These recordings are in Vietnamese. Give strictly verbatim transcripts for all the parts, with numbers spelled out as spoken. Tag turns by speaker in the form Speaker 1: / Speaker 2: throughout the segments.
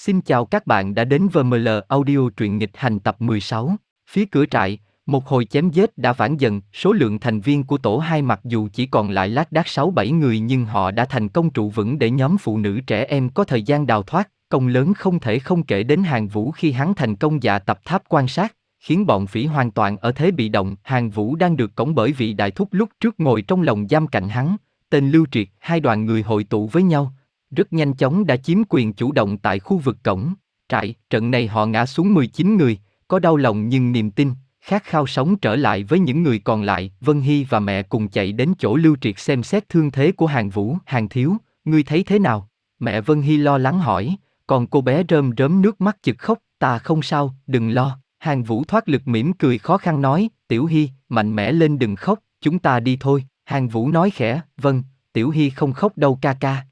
Speaker 1: Xin chào các bạn đã đến vê em lờ Audio truyện nghịch hành tập mười sáu. Phía cửa trại, một hồi chém giết đã vãn dần, số lượng thành viên của tổ hai mặc dù chỉ còn lại lác đác sáu bảy người nhưng họ đã thành công trụ vững để nhóm phụ nữ trẻ em có thời gian đào thoát. Công lớn không thể không kể đến Hàn Vũ khi hắn thành công dạ tập tháp quan sát, khiến bọn phỉ hoàn toàn ở thế bị động. Hàn Vũ đang được cõng bởi vị đại thúc lúc trước ngồi trong lồng giam cạnh hắn, tên Lưu Triệt. Hai đoàn người hội tụ với nhau, rất nhanh chóng đã chiếm quyền chủ động tại khu vực cổng trại. Trận này họ ngã xuống mười chín người, có đau lòng nhưng niềm tin, khát khao sống trở lại với những người còn lại. Vân Hy và mẹ cùng chạy đến chỗ Lưu Triệt xem xét thương thế của Hàn Vũ. Hàn thiếu, ngươi thấy thế nào? Mẹ Vân Hy lo lắng hỏi, còn cô bé rơm rớm nước mắt chực khóc. Ta không sao, đừng lo. Hàn Vũ thoát lực mỉm cười khó khăn nói, Tiểu Hy, mạnh mẽ lên đừng khóc, chúng ta đi thôi. Hàn Vũ nói khẽ, vâng, Tiểu Hy không khóc đâu ca ca.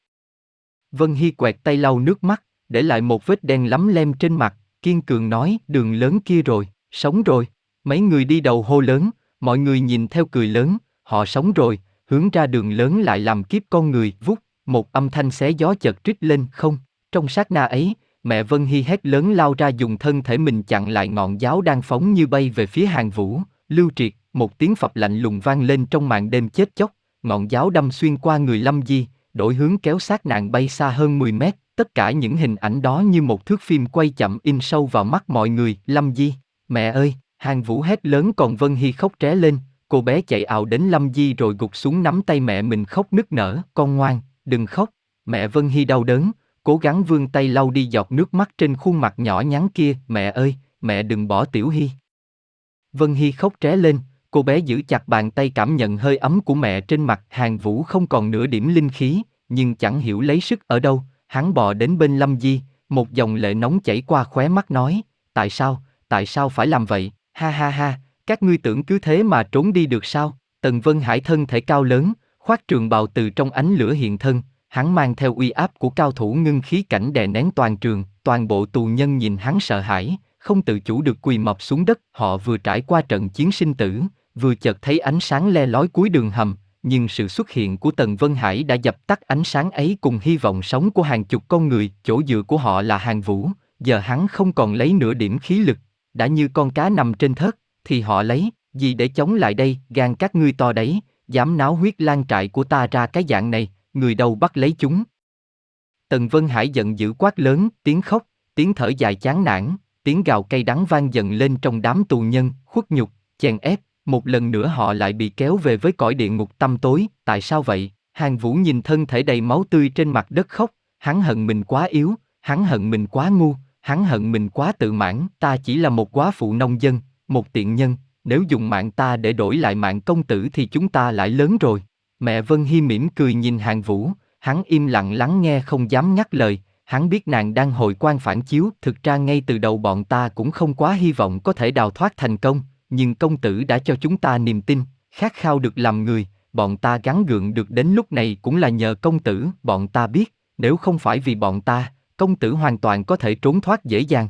Speaker 1: Vân Hy quẹt tay lau nước mắt, để lại một vết đen lấm lem trên mặt, kiên cường nói, đường lớn kia rồi, sống rồi. Mấy người đi đầu hô lớn, mọi người nhìn theo cười lớn, họ sống rồi. Hướng ra đường lớn lại làm kiếp con người, vút, một âm thanh xé gió chợt trích lên không. Trong sát na ấy, mẹ Vân Hy hét lớn lao ra dùng thân thể mình chặn lại ngọn giáo đang phóng như bay về phía Hàn Vũ. Lưu Triệt, một tiếng phập lạnh lùng vang lên trong màn đêm chết chóc, ngọn giáo đâm xuyên qua người Lâm Di, đổi hướng kéo xác nạn bay xa hơn mười mét. Tất cả những hình ảnh đó như một thước phim quay chậm in sâu vào mắt mọi người. Lâm Di, mẹ ơi! Hàn Vũ hét lớn còn Vân Hy khóc ré lên. Cô bé chạy ào đến Lâm Di rồi gục xuống nắm tay mẹ mình khóc nức nở. Con ngoan, đừng khóc. Mẹ Vân Hy đau đớn, cố gắng vươn tay lau đi giọt nước mắt trên khuôn mặt nhỏ nhắn kia. Mẹ ơi, mẹ đừng bỏ Tiểu Hy. Vân Hy khóc ré lên, cô bé giữ chặt bàn tay cảm nhận hơi ấm của mẹ trên mặt. Hàn Vũ không còn nửa điểm linh khí, nhưng chẳng hiểu lấy sức ở đâu, hắn bò đến bên Lâm Di, một dòng lệ nóng chảy qua khóe mắt nói, tại sao, tại sao phải làm vậy, ha ha ha, các ngươi tưởng cứ thế mà trốn đi được sao? Tần Vân Hải thân thể cao lớn, khoác trường bào từ trong ánh lửa hiện thân, hắn mang theo uy áp của cao thủ ngưng khí cảnh đè nén toàn trường. Toàn bộ tù nhân nhìn hắn sợ hãi, không tự chủ được quỳ mọp xuống đất. Họ vừa trải qua trận chiến sinh tử, vừa chợt thấy ánh sáng le lói cuối đường hầm, nhưng sự xuất hiện của Tần Vân Hải đã dập tắt ánh sáng ấy cùng hy vọng sống của hàng chục con người. Chỗ dựa của họ là Hàn Vũ, giờ hắn không còn lấy nửa điểm khí lực, đã như con cá nằm trên thớt, thì họ lấy gì để chống lại đây? Gan các ngươi to đấy, dám náo huyết lang trại của ta ra cái dạng này, người đâu bắt lấy chúng? Tần Vân Hải giận dữ quát lớn, tiếng khóc, tiếng thở dài chán nản, tiếng gào cay đắng vang dần lên trong đám tù nhân. Khuất nhục, chèn ép, một lần nữa họ lại bị kéo về với cõi địa ngục tăm tối. Tại sao vậy? Hàn Vũ nhìn thân thể đầy máu tươi trên mặt đất khóc, hắn hận mình quá yếu, hắn hận mình quá ngu, hắn hận mình quá tự mãn. Ta chỉ là một góa phụ nông dân, một tiện nhân, nếu dùng mạng ta để đổi lại mạng công tử thì chúng ta lại lớn rồi. Mẹ Vân Hy mỉm cười nhìn Hàn Vũ, hắn im lặng lắng nghe không dám ngắt lời. Hắn biết nàng đang hồi quan phản chiếu. Thực ra ngay từ đầu bọn ta cũng không quá hy vọng có thể đào thoát thành công, nhưng công tử đã cho chúng ta niềm tin, khát khao được làm người. Bọn ta gắng gượng được đến lúc này cũng là nhờ công tử. Bọn ta biết, nếu không phải vì bọn ta, công tử hoàn toàn có thể trốn thoát dễ dàng.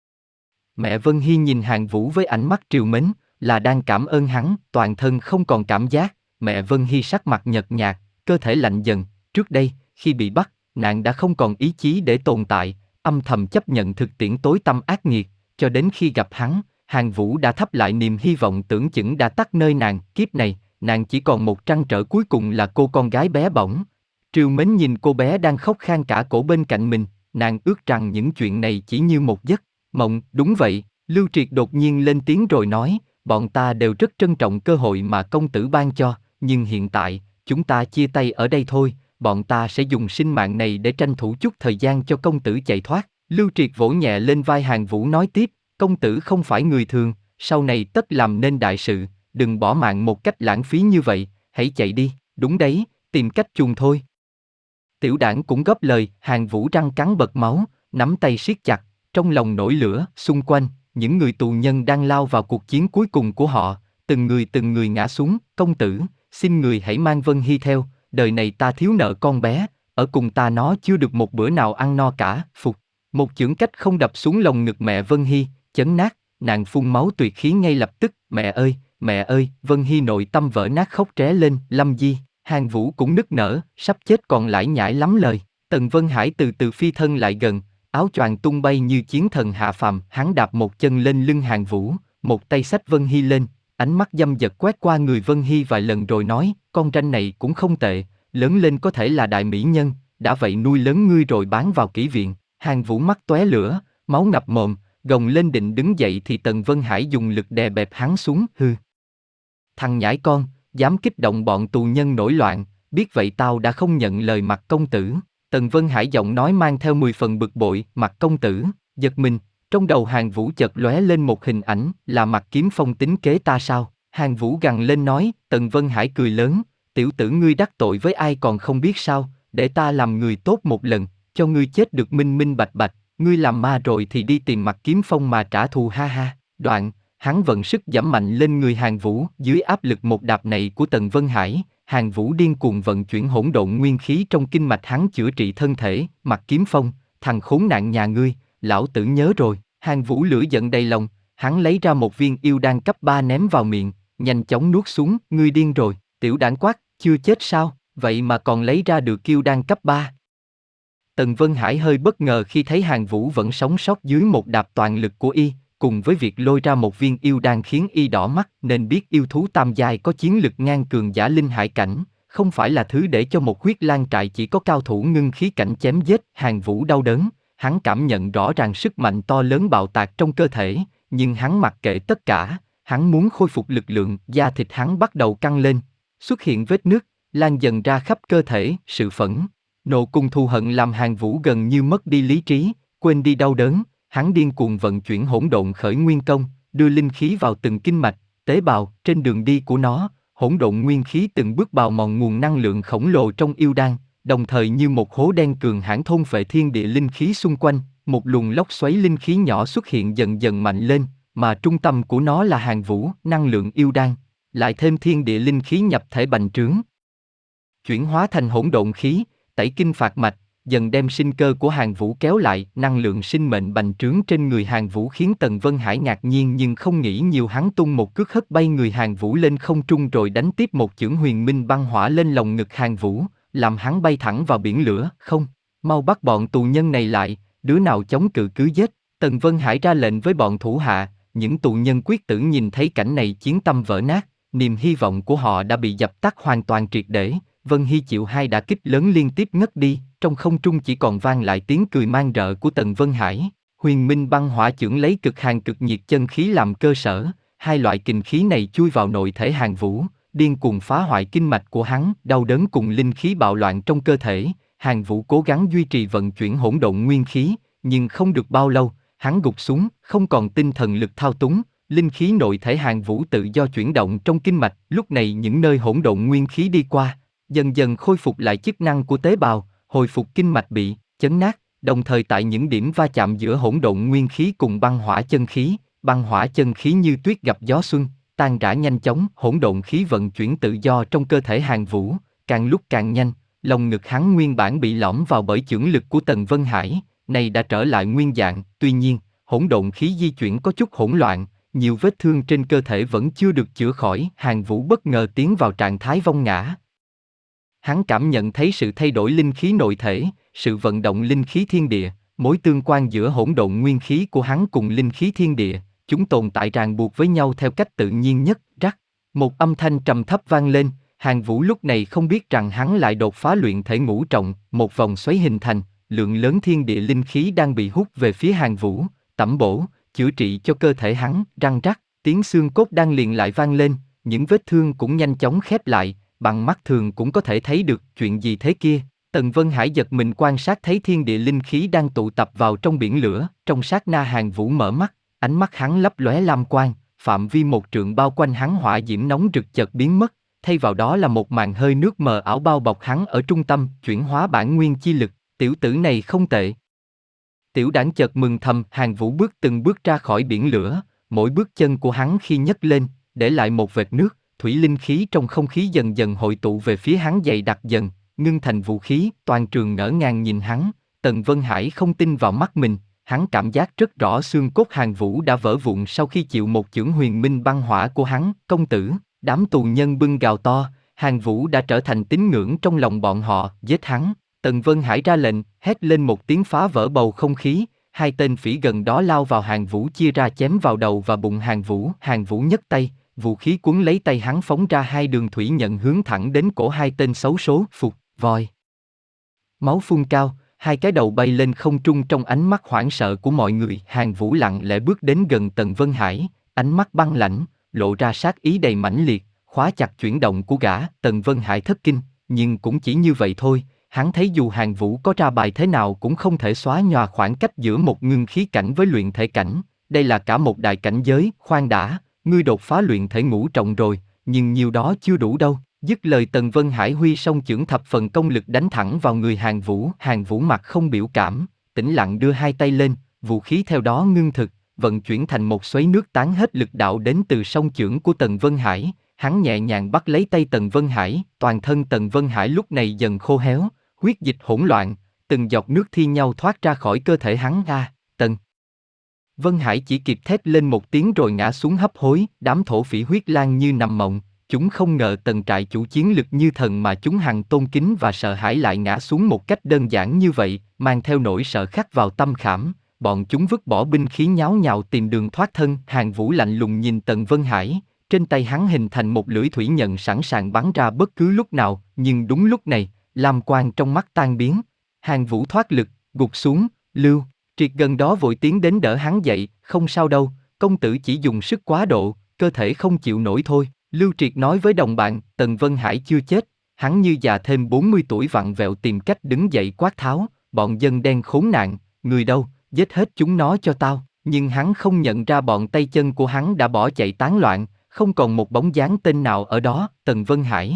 Speaker 1: Mẹ Vân Hy nhìn Hàn Vũ với ánh mắt trìu mến, là đang cảm ơn hắn. Toàn thân không còn cảm giác, mẹ Vân Hy sắc mặt nhợt nhạt, cơ thể lạnh dần. Trước đây, khi bị bắt, nàng đã không còn ý chí để tồn tại, âm thầm chấp nhận thực tiễn tối tăm ác nghiệt, cho đến khi gặp hắn, Hàn Vũ đã thắp lại niềm hy vọng tưởng chừng đã tắt nơi nàng. Kiếp này, nàng chỉ còn một trăn trở cuối cùng là cô con gái bé bỏng. Trìu mến nhìn cô bé đang khóc khan cả cổ bên cạnh mình, nàng ước rằng những chuyện này chỉ như một giấc mộng. Đúng vậy, Lưu Triệt đột nhiên lên tiếng rồi nói, bọn ta đều rất trân trọng cơ hội mà công tử ban cho, nhưng hiện tại, chúng ta chia tay ở đây thôi. Bọn ta sẽ dùng sinh mạng này để tranh thủ chút thời gian cho công tử chạy thoát. Lưu Triệt vỗ nhẹ lên vai Hàn Vũ nói tiếp, công tử không phải người thường, sau này tất làm nên đại sự, đừng bỏ mạng một cách lãng phí như vậy, hãy chạy đi. Đúng đấy, tìm cách chuồn thôi. Tiểu Đảng cũng góp lời. Hàn Vũ răng cắn bật máu, nắm tay siết chặt, trong lòng nổi lửa. Xung quanh, những người tù nhân đang lao vào cuộc chiến cuối cùng của họ, từng người từng người ngã xuống. Công tử, xin người hãy mang Vân Hy theo, đời này ta thiếu nợ con bé, ở cùng ta nó chưa được một bữa nào ăn no cả. Phục, một chưởng cách không đập xuống lồng ngực mẹ Vân Hy, chấn nát, nàng phun máu tuyệt khí ngay lập tức. Mẹ ơi, mẹ ơi! Vân Hy nội tâm vỡ nát khóc ré lên. Lâm Di, Hàn Vũ cũng nức nở, sắp chết còn lải nhải lắm lời. Tần Vân Hải từ từ phi thân lại gần, áo choàng tung bay như chiến thần hạ phàm, hắn đạp một chân lên lưng Hàn Vũ, một tay xách Vân Hy lên, ánh mắt dâm dật quét qua người Vân Hy vài lần rồi nói, con tranh này cũng không tệ, lớn lên có thể là đại mỹ nhân, đã vậy nuôi lớn ngươi rồi bán vào kỹ viện. Hàn Vũ mắt tóe lửa, máu ngập mồm, gồng lên định đứng dậy thì Tần Vân Hải dùng lực đè bẹp hắn xuống, hư. Thằng nhãi con, dám kích động bọn tù nhân nổi loạn, biết vậy tao đã không nhận lời Mặt công tử. Tần Vân Hải giọng nói mang theo mười phần bực bội, Mặt công tử, giật mình, trong đầu Hàn Vũ chợt lóe lên một hình ảnh, là Mặt Kiếm Phong tính kế ta sao? Hàn Vũ gằn lên nói, Tần Vân Hải cười lớn, tiểu tử ngươi đắc tội với ai còn không biết sao, để ta làm người tốt một lần, cho ngươi chết được minh minh bạch bạch, ngươi làm ma rồi thì đi tìm Mặt Kiếm Phong mà trả thù ha ha. Đoạn, hắn vận sức giẫm mạnh lên người Hàn Vũ, dưới áp lực một đạp này của Tần Vân Hải, Hàn Vũ điên cuồng vận chuyển hỗn độn nguyên khí trong kinh mạch hắn chữa trị thân thể. Mặt Kiếm Phong, thằng khốn nạn nhà ngươi, lão tử nhớ rồi. Hàn Vũ lửa giận đầy lòng, hắn lấy ra một viên yêu đan cấp ba ném vào miệng, nhanh chóng nuốt xuống. Ngươi điên rồi, tiểu đản quát, chưa chết sao, vậy mà còn lấy ra được yêu đan cấp ba. Tần Vân Hải hơi bất ngờ khi thấy Hàn Vũ vẫn sống sót dưới một đạp toàn lực của y, cùng với việc lôi ra một viên yêu đan khiến y đỏ mắt, nên biết yêu thú tam giai có chiến lực ngang cường giả linh hải cảnh, không phải là thứ để cho một huyết lang trại chỉ có cao thủ ngưng khí cảnh chém giết. Hàn Vũ đau đớn, hắn cảm nhận rõ ràng sức mạnh to lớn bạo tạc trong cơ thể, nhưng hắn mặc kệ tất cả, hắn muốn khôi phục lực lượng. Da thịt hắn bắt đầu căng lên, xuất hiện vết nứt, lan dần ra khắp cơ thể. Sự phẫn nộ cùng thù hận làm Hàn Vũ gần như mất đi lý trí, quên đi đau đớn. Hắn điên cuồng vận chuyển hỗn độn khởi nguyên công, đưa linh khí vào từng kinh mạch, tế bào. Trên đường đi của nó, hỗn độn nguyên khí từng bước bào mòn nguồn năng lượng khổng lồ trong yêu đan, đồng thời như một hố đen cường hãn thôn phệ thiên địa linh khí xung quanh. Một luồng lốc xoáy linh khí nhỏ xuất hiện dần dần mạnh lên, mà trung tâm của nó là Hàn Vũ, năng lượng yêu đan, lại thêm thiên địa linh khí nhập thể bành trướng, chuyển hóa thành hỗn độn khí, tẩy kinh phạt mạch, dần đem sinh cơ của Hàn Vũ kéo lại. Năng lượng sinh mệnh bành trướng trên người Hàn Vũ khiến Tần Vân Hải ngạc nhiên nhưng không nghĩ nhiều, hắn tung một cước hất bay người Hàn Vũ lên không trung rồi đánh tiếp một chưởng huyền minh băng hỏa lên lồng ngực Hàn Vũ, làm hắn bay thẳng vào biển lửa. Không, mau bắt bọn tù nhân này lại, đứa nào chống cự cứ giết. Tần Vân Hải ra lệnh với bọn thủ hạ, những tù nhân quyết tử nhìn thấy cảnh này chiến tâm vỡ nát, niềm hy vọng của họ đã bị dập tắt hoàn toàn triệt để. Vân Hy chịu hai đả kích lớn liên tiếp ngất đi, trong không trung chỉ còn vang lại tiếng cười man rợ của Tần Vân Hải. Huyền minh băng hỏa chưởng lấy cực hàn cực nhiệt chân khí làm cơ sở, hai loại kình khí này chui vào nội thể Hàn Vũ, điên cuồng phá hoại kinh mạch của hắn. Đau đớn cùng linh khí bạo loạn trong cơ thể, Hàn Vũ cố gắng duy trì vận chuyển hỗn độn nguyên khí, nhưng không được bao lâu, hắn gục xuống, không còn tinh thần lực thao túng. Linh khí nội thể Hàn Vũ tự do chuyển động trong kinh mạch, lúc này những nơi hỗn độn nguyên khí đi qua, dần dần khôi phục lại chức năng của tế bào, hồi phục kinh mạch bị chấn nát. Đồng thời tại những điểm va chạm giữa hỗn độn nguyên khí cùng băng hỏa chân khí, băng hỏa chân khí như tuyết gặp gió xuân, tan rã nhanh chóng. Hỗn độn khí vận chuyển tự do trong cơ thể Hàn Vũ, càng lúc càng nhanh. Lồng ngực hắn nguyên bản bị lõm vào bởi chưởng lực của Tần Vân Hải, này đã trở lại nguyên dạng. Tuy nhiên, hỗn độn khí di chuyển có chút hỗn loạn, nhiều vết thương trên cơ thể vẫn chưa được chữa khỏi. Hàn Vũ bất ngờ tiến vào trạng thái vong ngã. Hắn cảm nhận thấy sự thay đổi linh khí nội thể, sự vận động linh khí thiên địa, mối tương quan giữa hỗn độn nguyên khí của hắn cùng linh khí thiên địa, chúng tồn tại ràng buộc với nhau theo cách tự nhiên nhất. Rắc, một âm thanh trầm thấp vang lên. Hàn Vũ lúc này không biết rằng hắn lại đột phá luyện thể ngũ trọng, một vòng xoáy hình thành, lượng lớn thiên địa linh khí đang bị hút về phía Hàn Vũ, tẩm bổ, chữa trị cho cơ thể hắn. Răng rắc, tiếng xương cốt đang liền lại vang lên, những vết thương cũng nhanh chóng khép lại, bằng mắt thường cũng có thể thấy được chuyện gì thế kia. Tần Vân Hải giật mình quan sát thấy thiên địa linh khí đang tụ tập vào trong biển lửa. Trong sát na Hàn Vũ mở mắt, ánh mắt hắn lấp lóe lam quang, phạm vi một trượng bao quanh hắn hỏa diễm nóng rực chợt biến mất, thay vào đó là một màn hơi nước mờ ảo bao bọc hắn ở trung tâm, chuyển hóa bản nguyên chi lực. Tiểu tử này không tệ. Tiểu đản chợt mừng thầm. Hàn Vũ bước từng bước ra khỏi biển lửa, mỗi bước chân của hắn khi nhấc lên, để lại một vệt nước, thủy linh khí trong không khí dần dần hội tụ về phía hắn dày đặc dần, ngưng thành vũ khí. Toàn trường ngỡ ngàng nhìn hắn, Tần Vân Hải không tin vào mắt mình, hắn cảm giác rất rõ xương cốt Hàn Vũ đã vỡ vụn sau khi chịu một chưởng huyền minh băng hỏa của hắn. Công tử, đám tù nhân bưng gào to, Hàn Vũ đã trở thành tín ngưỡng trong lòng bọn họ, giết hắn. Tần Vân Hải ra lệnh, hét lên một tiếng phá vỡ bầu không khí, hai tên phỉ gần đó lao vào Hàn Vũ chia ra chém vào đầu và bụng Hàn Vũ. Hàn Vũ nhấc tay, vũ khí cuốn lấy tay hắn phóng ra hai đường thủy nhận hướng thẳng đến cổ hai tên xấu số. Phục, voi. Máu phun cao, hai cái đầu bay lên không trung trong ánh mắt hoảng sợ của mọi người. Hàn Vũ lặng lẽ bước đến gần Tần Vân Hải, ánh mắt băng lãnh, lộ ra sát ý đầy mãnh liệt, khóa chặt chuyển động của gã. Tần Vân Hải thất kinh, nhưng cũng chỉ như vậy thôi. Hắn thấy dù Hàn Vũ có ra bài thế nào cũng không thể xóa nhòa khoảng cách giữa một ngưng khí cảnh với luyện thể cảnh. Đây là cả một đại cảnh giới. Khoan đã, ngươi đột phá luyện thể ngũ trọng rồi, nhưng nhiều đó chưa đủ đâu. Dứt lời Tần Vân Hải huy song chưởng thập phần công lực đánh thẳng vào người Hàn Vũ. Hàn Vũ mặt không biểu cảm, tĩnh lặng đưa hai tay lên, vũ khí theo đó ngưng thực, vận chuyển thành một xoáy nước tán hết lực đạo đến từ song chưởng của Tần Vân Hải. Hắn nhẹ nhàng bắt lấy tay Tần Vân Hải, toàn thân Tần Vân Hải lúc này dần khô héo, huyết dịch hỗn loạn, từng giọt nước thi nhau thoát ra khỏi cơ thể hắn. A, Tần Vân Hải chỉ kịp thét lên một tiếng rồi ngã xuống hấp hối. Đám thổ phỉ huyết lang như nằm mộng, chúng không ngờ Tần trại chủ chiến lực như thần mà chúng hằng tôn kính và sợ hãi lại ngã xuống một cách đơn giản như vậy, mang theo nỗi sợ khắc vào tâm khảm. Bọn chúng vứt bỏ binh khí nháo nhào tìm đường thoát thân. Hàn Vũ lạnh lùng nhìn Tần Vân Hải, trên tay hắn hình thành một lưỡi thủy nhận sẵn sàng bắn ra bất cứ lúc nào, nhưng đúng lúc này, lam quang trong mắt tan biến. Hàn Vũ thoát lực, gục xuống. Lưu Triệt gần đó vội tiến đến đỡ hắn dậy. Không sao đâu, công tử chỉ dùng sức quá độ, cơ thể không chịu nổi thôi. Lưu Triệt nói với đồng bạn. Tần Vân Hải chưa chết, hắn như già thêm bốn mươi tuổi vặn vẹo tìm cách đứng dậy quát tháo, bọn dân đen khốn nạn, người đâu, giết hết chúng nó cho tao. Nhưng hắn không nhận ra bọn tay chân của hắn đã bỏ chạy tán loạn, không còn một bóng dáng tên nào ở đó. Tần Vân Hải.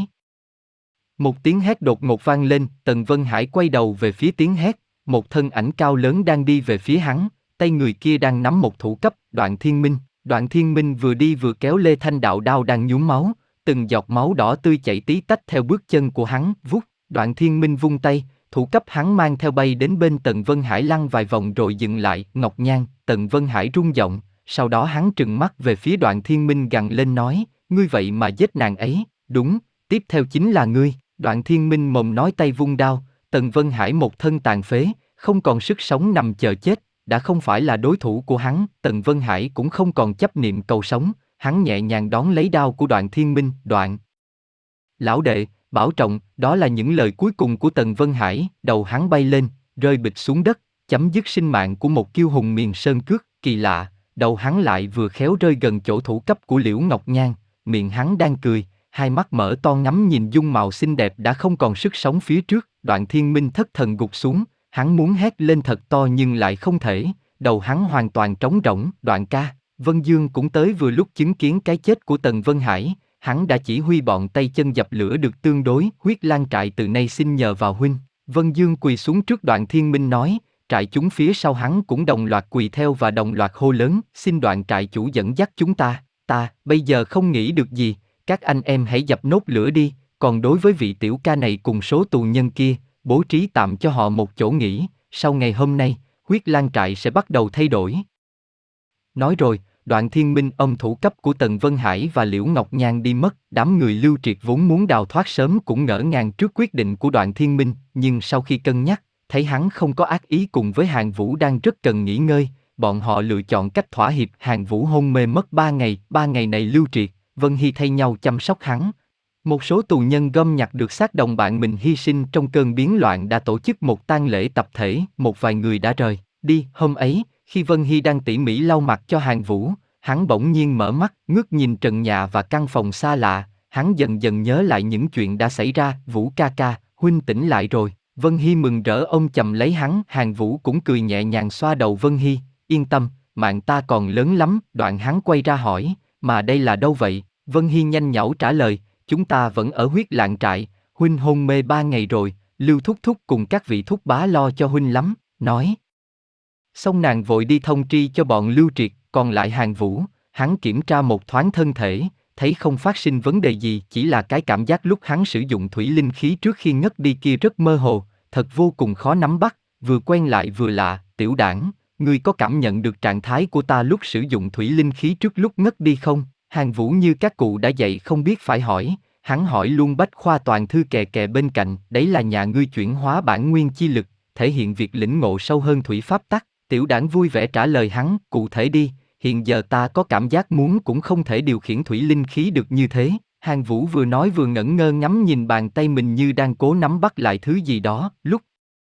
Speaker 1: Một tiếng hét đột ngột vang lên. Tần Vân Hải quay đầu về phía tiếng hét, một thân ảnh cao lớn đang đi về phía hắn, tay người kia đang nắm một thủ cấp. Đoạn Thiên Minh. Đoạn Thiên Minh vừa đi vừa kéo lê thanh đạo đao đang nhuốm máu, từng giọt máu đỏ tươi chảy tí tách theo bước chân của hắn. Vút, Đoạn Thiên Minh vung tay, thủ cấp hắn mang theo bay đến bên Tần Vân Hải lăn vài vòng rồi dừng lại. Ngọc Nhan. Tần Vân Hải rung giọng, sau đó hắn trừng mắt về phía Đoạn Thiên Minh gằn lên nói, ngươi vậy mà giết nàng ấy? Đúng, tiếp theo chính là ngươi. Đoạn Thiên Minh mồm nói tay vung đao. Tần Vân Hải một thân tàn phế, không còn sức sống nằm chờ chết, đã không phải là đối thủ của hắn. Tần Vân Hải cũng không còn chấp niệm cầu sống, hắn nhẹ nhàng đón lấy đao của Đoạn Thiên Minh. Đoạn lão đệ, bảo trọng. Đó là những lời cuối cùng của Tần Vân Hải. Đầu hắn bay lên, rơi bịch xuống đất, chấm dứt sinh mạng của một kiêu hùng miền sơn cước. Kỳ lạ, đầu hắn lại vừa khéo rơi gần chỗ thủ cấp của Liễu Ngọc Nhan, miệng hắn đang cười, hai mắt mở to ngắm nhìn dung mạo xinh đẹp đã không còn sức sống phía trước. Đoạn Thiên Minh thất thần gục xuống, hắn muốn hét lên thật to nhưng lại không thể, đầu hắn hoàn toàn trống rỗng. Đoạn ca. Vân Dương cũng tới vừa lúc chứng kiến cái chết của Tần Vân Hải, hắn đã chỉ huy bọn tay chân dập lửa được tương đối. Huyết Lang trại từ nay xin nhờ vào huynh. Vân Dương quỳ xuống trước Đoạn Thiên Minh nói, trại chúng phía sau hắn cũng đồng loạt quỳ theo và đồng loạt hô lớn, xin Đoạn trại chủ dẫn dắt chúng ta. Ta, bây giờ không nghĩ được gì, các anh em hãy dập nốt lửa đi, còn đối với vị tiểu ca này cùng số tù nhân kia, bố trí tạm cho họ một chỗ nghỉ, sau ngày hôm nay, Huyết Lang trại sẽ bắt đầu thay đổi. Nói rồi, Đoạn Thiên Minh ông thủ cấp của Tần Vân Hải và Liễu Ngọc Nhan đi mất. Đám người Lưu Triệt vốn muốn đào thoát sớm cũng ngỡ ngàng trước quyết định của Đoạn Thiên Minh, nhưng sau khi cân nhắc, thấy hắn không có ác ý cùng với Hàn Vũ đang rất cần nghỉ ngơi, bọn họ lựa chọn cách thỏa hiệp. Hàn Vũ hôn mê mất ba ngày, ba ngày này Lưu Triệt, Vân Hy thay nhau chăm sóc hắn. Một số tù nhân gom nhặt được xác đồng bạn mình hy sinh trong cơn biến loạn đã tổ chức một tang lễ tập thể. Một vài người đã rời đi. Hôm ấy, khi Vân Hy đang tỉ mỉ lau mặt cho Hàn Vũ, hắn bỗng nhiên mở mắt, ngước nhìn trần nhà và căn phòng xa lạ. Hắn dần dần nhớ lại những chuyện đã xảy ra. Vũ ca ca, huynh tỉnh lại rồi. Vân Hy mừng rỡ ôm chầm lấy hắn. Hàn Vũ cũng cười nhẹ nhàng xoa đầu Vân Hy, yên tâm, mạng ta còn lớn lắm. Đoạn hắn quay ra hỏi, mà đây là đâu vậy? Vân Hy nhanh nhảu trả lời, chúng ta vẫn ở Huyết Lang trại, huynh hôn mê ba ngày rồi, Lưu thúc thúc cùng các vị thúc bá lo cho huynh lắm. Nói xong nàng vội đi thông tri cho bọn Lưu Triệt. Còn lại Hàn Vũ, hắn kiểm tra một thoáng thân thể, thấy không phát sinh vấn đề gì, chỉ là cái cảm giác lúc hắn sử dụng thủy linh khí trước khi ngất đi kia rất mơ hồ, thật vô cùng khó nắm bắt, vừa quen lại vừa lạ. Tiểu đảng, ngươi có cảm nhận được trạng thái của ta lúc sử dụng thủy linh khí trước lúc ngất đi không? Hàn Vũ như các cụ đã dạy không biết phải hỏi, Hắn hỏi luôn Bách Khoa toàn thư kè kè bên cạnh, đấy là nhà ngươi chuyển hóa bản nguyên chi lực, thể hiện việc lĩnh ngộ sâu hơn thủy pháp tắc. Tiểu đảng vui vẻ trả lời hắn, cụ thể đi, hiện giờ ta có cảm giác muốn cũng không thể điều khiển thủy linh khí được như thế. Hàn Vũ vừa nói vừa ngẩn ngơ ngắm nhìn bàn tay mình như đang cố nắm bắt lại thứ gì đó, lúc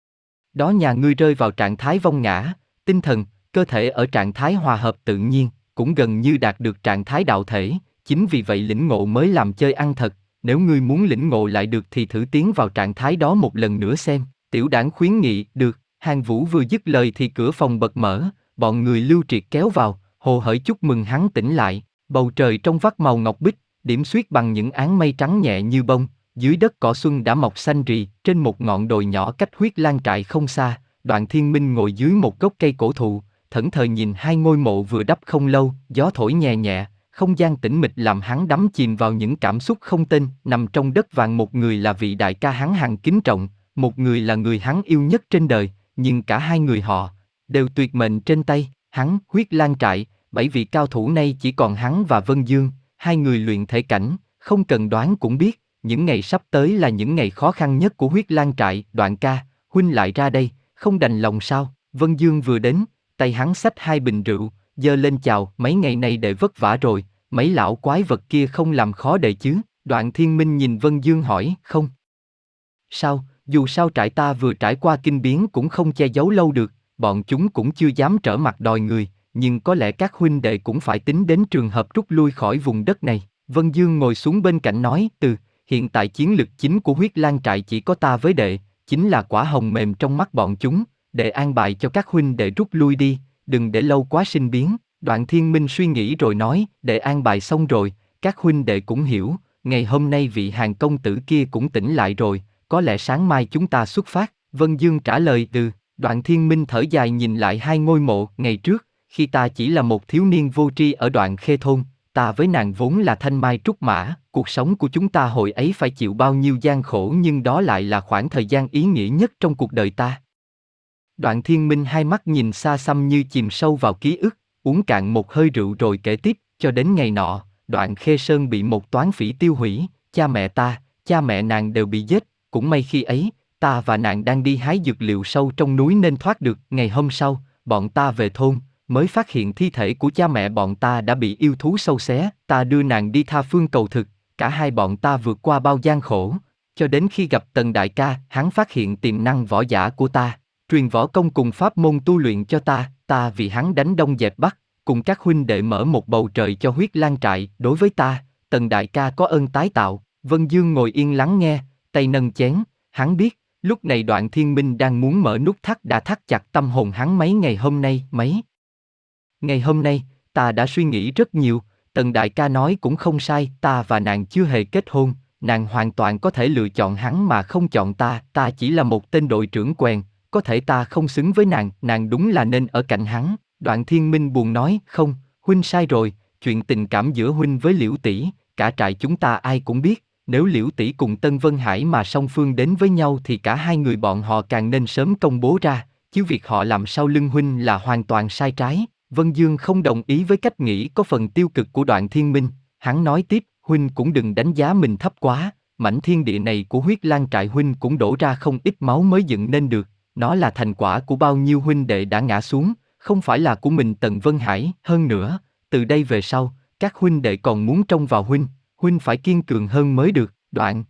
Speaker 1: đó nhà ngươi rơi vào trạng thái vong ngã, tinh thần, cơ thể ở trạng thái hòa hợp tự nhiên, cũng gần như đạt được trạng thái đạo thể, chính vì vậy lĩnh ngộ mới làm chơi ăn thật, nếu ngươi muốn lĩnh ngộ lại được thì thử tiến vào trạng thái đó một lần nữa xem. Tiểu đảng khuyến nghị, được. Hàn Vũ vừa dứt lời thì cửa phòng bật mở, bọn người Lưu Triệt kéo vào, hồ hởi chúc mừng hắn tỉnh lại. Bầu trời trong vắt màu ngọc bích, điểm xuyết bằng những áng mây trắng nhẹ như bông, dưới đất cỏ xuân đã mọc xanh rì, trên một ngọn đồi nhỏ cách Huyết Lang trại không xa, Đoạn Thiên Minh ngồi dưới một gốc cây cổ thụ, thẫn thờ nhìn hai ngôi mộ vừa đắp không lâu, gió thổi nhẹ nhẹ, không gian tĩnh mịch làm hắn đắm chìm vào những cảm xúc không tên. Nằm trong đất vàng một người là vị đại ca hắn hằng kính trọng, một người là người hắn yêu nhất trên đời, nhưng cả hai người họ đều tuyệt mệnh trên tay hắn. Huyết Lang trại, bảy vị cao thủ nay chỉ còn hắn và Vân Dương, hai người luyện thể cảnh, không cần đoán cũng biết, những ngày sắp tới là những ngày khó khăn nhất của Huyết Lang trại. Đoạn ca, huynh lại ra đây, không đành lòng sao? Vân Dương vừa đến, tay hắn xách hai bình rượu, giơ lên chào, mấy ngày này đệ vất vả rồi, mấy lão quái vật kia không làm khó đệ chứ? Đoạn Thiên Minh nhìn Vân Dương hỏi, không. Sao, dù sao trại ta vừa trải qua kinh biến cũng không che giấu lâu được, bọn chúng cũng chưa dám trở mặt đòi người, nhưng có lẽ các huynh đệ cũng phải tính đến trường hợp rút lui khỏi vùng đất này. Vân Dương ngồi xuống bên cạnh nói, từ, hiện tại chiến lực chính của Huyết Lang trại chỉ có ta với đệ, chính là quả hồng mềm trong mắt bọn chúng, đệ an bài cho các huynh đệ rút lui đi, đừng để lâu quá sinh biến. Đoạn Thiên Minh suy nghĩ rồi nói, đệ an bài xong rồi, các huynh đệ cũng hiểu, ngày hôm nay vị Hàn công tử kia cũng tỉnh lại rồi, có lẽ sáng mai chúng ta xuất phát. Vân Dương trả lời, ừ. Đoạn Thiên Minh thở dài nhìn lại hai ngôi mộ. Ngày trước, khi ta chỉ là một thiếu niên vô tri ở Đoạn Khê thôn, ta với nàng vốn là thanh mai trúc mã, cuộc sống của chúng ta hồi ấy phải chịu bao nhiêu gian khổ, nhưng đó lại là khoảng thời gian ý nghĩa nhất trong cuộc đời ta. Đoạn Thiên Minh hai mắt nhìn xa xăm như chìm sâu vào ký ức, uống cạn một hơi rượu rồi kể tiếp, cho đến ngày nọ, Đoạn Khê Sơn bị một toán phỉ tiêu hủy, cha mẹ ta, cha mẹ nàng đều bị giết, cũng may khi ấy, ta và nàng đang đi hái dược liệu sâu trong núi nên thoát được. Ngày hôm sau, bọn ta về thôn, mới phát hiện thi thể của cha mẹ bọn ta đã bị yêu thú sâu xé, ta đưa nàng đi tha phương cầu thực, cả hai bọn ta vượt qua bao gian khổ, cho đến khi gặp Tần đại ca, hắn phát hiện tiềm năng võ giả của ta, truyền võ công cùng pháp môn tu luyện cho ta, ta vì hắn đánh đông dẹp bắc, cùng các huynh đệ mở một bầu trời cho Huyết Lang trại. Đối với ta, Tần đại ca có ơn tái tạo. Vân Dương ngồi yên lắng nghe, tay nâng chén, hắn biết, lúc này Đoạn Thiên Minh đang muốn mở nút thắt đã thắt chặt tâm hồn hắn mấy ngày hôm nay. Mấy ngày hôm nay, ta đã suy nghĩ rất nhiều, Tần đại ca nói cũng không sai, ta và nàng chưa hề kết hôn, nàng hoàn toàn có thể lựa chọn hắn mà không chọn ta, ta chỉ là một tên đội trưởng quèn, có thể ta không xứng với nàng, nàng đúng là nên ở cạnh hắn. Đoạn Thiên Minh buồn nói, không, huynh sai rồi, chuyện tình cảm giữa huynh với Liễu tỷ, cả trại chúng ta ai cũng biết, nếu Liễu tỷ cùng Tân Vân Hải mà song phương đến với nhau thì cả hai người bọn họ càng nên sớm công bố ra, chứ việc họ làm sau lưng huynh là hoàn toàn sai trái. Vân Dương không đồng ý với cách nghĩ có phần tiêu cực của Đoạn Thiên Minh, hắn nói tiếp, huynh cũng đừng đánh giá mình thấp quá, mảnh thiên địa này của Huyết Lang trại huynh cũng đổ ra không ít máu mới dựng nên được, nó là thành quả của bao nhiêu huynh đệ đã ngã xuống, không phải là của mình Tần Vân Hải. Hơn nữa, từ đây về sau, các huynh đệ còn muốn trông vào huynh, huynh phải kiên cường hơn mới được. Đoạn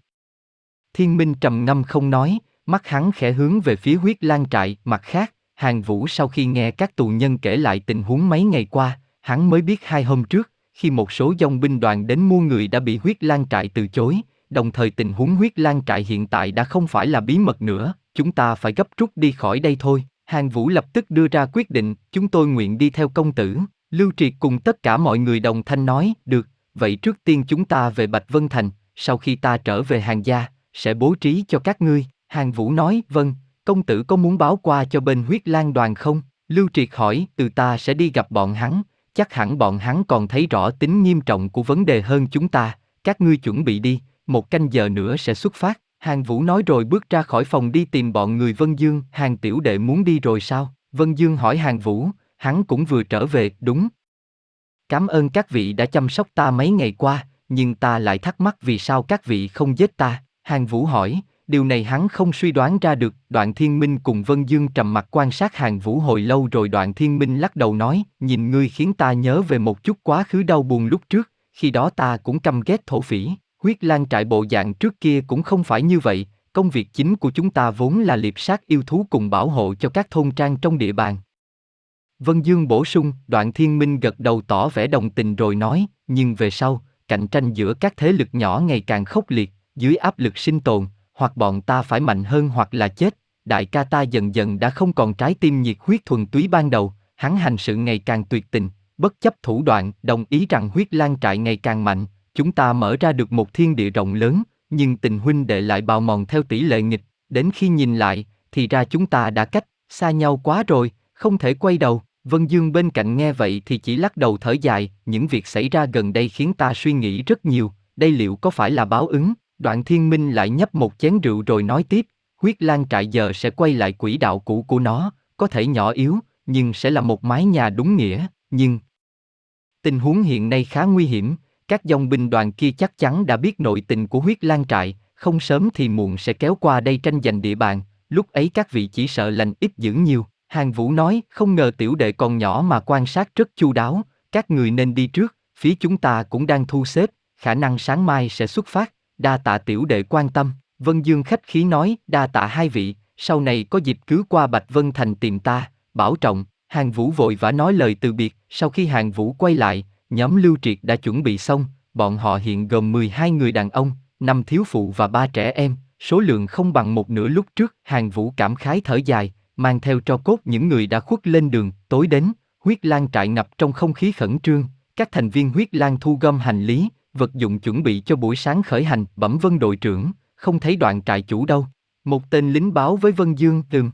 Speaker 1: Thiên Minh trầm ngâm không nói, mắt hắn khẽ hướng về phía Huyết Lang trại. Mặt khác, Hàn Vũ sau khi nghe các tù nhân kể lại tình huống mấy ngày qua, hắn mới biết hai hôm trước, khi một số dòng binh đoàn đến mua người đã bị Huyết Lang trại từ chối, đồng thời tình huống Huyết Lang trại hiện tại đã không phải là bí mật nữa, chúng ta phải gấp rút đi khỏi đây thôi. Hàn Vũ lập tức đưa ra quyết định, chúng tôi nguyện đi theo công tử. Lưu Triệt cùng tất cả mọi người đồng thanh nói, được, vậy trước tiên chúng ta về Bạch Vân Thành, sau khi ta trở về Hàn gia, sẽ bố trí cho các ngươi. Hàn Vũ nói, vâng, công tử có muốn báo qua cho bên Huyết Lang đoàn không? Lưu Triệt hỏi, từ ta sẽ đi gặp bọn hắn, chắc hẳn bọn hắn còn thấy rõ tính nghiêm trọng của vấn đề hơn chúng ta, các ngươi chuẩn bị đi, một canh giờ nữa sẽ xuất phát. Hàn Vũ nói rồi bước ra khỏi phòng đi tìm bọn người Vân Dương. Hàn tiểu đệ muốn đi rồi sao? Vân Dương hỏi Hàn Vũ, hắn cũng vừa trở về, đúng. Cảm ơn các vị đã chăm sóc ta mấy ngày qua, nhưng ta lại thắc mắc vì sao các vị không giết ta. Hàn Vũ hỏi, điều này hắn không suy đoán ra được. Đoạn Thiên Minh cùng Vân Dương trầm mặc quan sát Hàn Vũ hồi lâu rồi Đoạn Thiên Minh lắc đầu nói, nhìn ngươi khiến ta nhớ về một chút quá khứ đau buồn lúc trước, khi đó ta cũng căm ghét thổ phỉ, Huyết Lang trại bộ dạng trước kia cũng không phải như vậy, công việc chính của chúng ta vốn là liệp sát yêu thú cùng bảo hộ cho các thôn trang trong địa bàn. Vân Dương bổ sung, Đoạn Thiên Minh gật đầu tỏ vẻ đồng tình rồi nói, nhưng về sau, cạnh tranh giữa các thế lực nhỏ ngày càng khốc liệt, dưới áp lực sinh tồn, hoặc bọn ta phải mạnh hơn hoặc là chết, đại ca ta dần dần đã không còn trái tim nhiệt huyết thuần túy ban đầu, hắn hành sự ngày càng tuyệt tình, bất chấp thủ đoạn, đồng ý rằng Huyết Lang trại ngày càng mạnh, chúng ta mở ra được một thiên địa rộng lớn, nhưng tình huynh đệ lại bào mòn theo tỷ lệ nghịch, đến khi nhìn lại, thì ra chúng ta đã cách xa nhau quá rồi, không thể quay đầu. Vân Dương bên cạnh nghe vậy thì chỉ lắc đầu thở dài, những việc xảy ra gần đây khiến ta suy nghĩ rất nhiều, đây liệu có phải là báo ứng? Đoạn Thiên Minh lại nhấp một chén rượu rồi nói tiếp, Huyết Lang trại giờ sẽ quay lại quỹ đạo cũ của nó, có thể nhỏ yếu, nhưng sẽ là một mái nhà đúng nghĩa, nhưng tình huống hiện nay khá nguy hiểm, các dòng binh đoàn kia chắc chắn đã biết nội tình của Huyết Lang trại, không sớm thì muộn sẽ kéo qua đây tranh giành địa bàn, lúc ấy các vị chỉ sợ lành ít dữ nhiều. Hàn Vũ nói, không ngờ tiểu đệ còn nhỏ mà quan sát rất chu đáo, các người nên đi trước, phía chúng ta cũng đang thu xếp, khả năng sáng mai sẽ xuất phát, đa tạ tiểu đệ quan tâm. Vân Dương khách khí nói, đa tạ hai vị, sau này có dịp cứ qua Bạch Vân Thành tìm ta, bảo trọng. Hàn Vũ vội vã nói lời từ biệt, sau khi Hàn Vũ quay lại, nhóm Lưu Triệt đã chuẩn bị xong, bọn họ hiện gồm mười hai người đàn ông, năm thiếu phụ và ba trẻ em, số lượng không bằng một nửa lúc trước. Hàn Vũ cảm khái thở dài, mang theo tro cốt những người đã khuất lên đường. Tối đến, Huyết Lang trại ngập trong không khí khẩn trương, các thành viên Huyết Lang thu gom hành lý, vật dụng chuẩn bị cho buổi sáng khởi hành. Bẩm Vân đội trưởng, không thấy Đoạn trại chủ đâu. Một tên lính báo với Vân Dương. Ừm.